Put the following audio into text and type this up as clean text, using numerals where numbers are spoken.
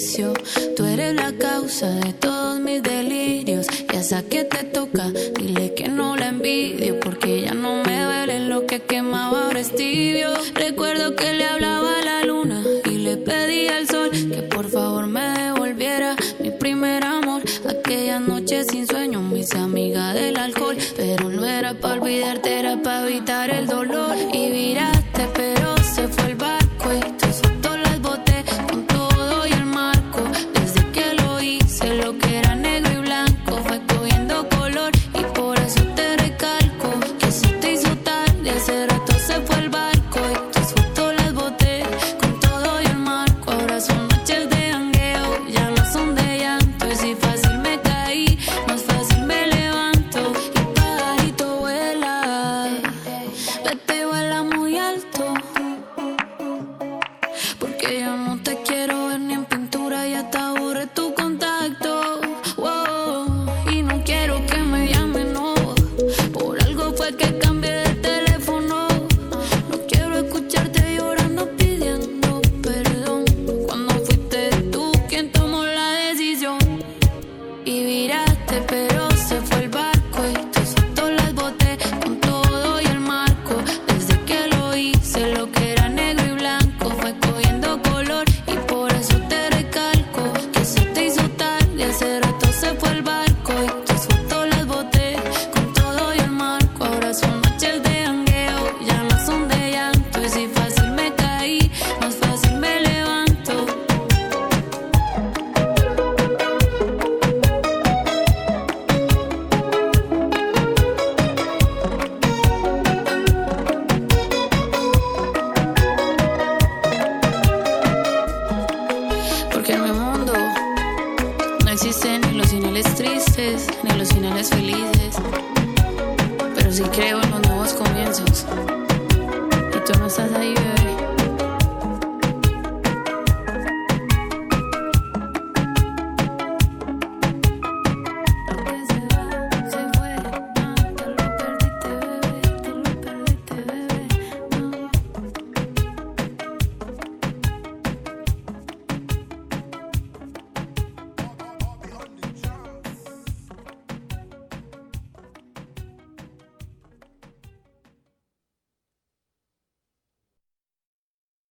vicio. Tú eres la causa de todos mis delirios. Y esa que te toca, dile que no la envidio, porque ya no me duele lo que quemaba, ahora es tibio. Recuerdo que le hablaba a la luna y le pedía al sol que por favor me devolviera mi primer amor. Aquellas noches sin sueño me hice amiga del alcohol, pero no era pa' olvidarte, era pa' evitar el dolor. Y viraste, pero se fue el barco y tus fotos las boté con todo y el marco. Desde que lo hice, lo que era negro y blanco fue cogiendo color, y por eso te recalco que se te hizo tarde. Hace rato se fue el barco y tus fotos las boté con todo y el marco. Ahora son noches de jangueo, ya no son de llanto. Y si fácil me caí, más fácil me levanto. Y pajarito vuela, vete y vuela muy alto, porque yo no te quiero ver ni en pintura, ya te aburre tu contacto. Wow. Y no quiero que me llamen, no, por algo fue que cambié de teléfono. No quiero escucharte llorando pidiendo perdón, cuando fuiste tú quien tomó la decisión. Y viraste, pero se fue el barco y tus fotos las boté con todo y el marco. Desde que lo hice, lo que era negro y blanco fue cogiendo color, y por eso te recalco que se te hizo tarde. Hace rato se fue el barco y tus fotos las boté con todo y el marco. Ahora son noches de jangueo, ya no son de llanto. Y si fácil me caí, más fácil me levanto. Porque en mi mundo no existen ni los finales tristes ni los finales felices, pero sí creo en los nuevos comienzos.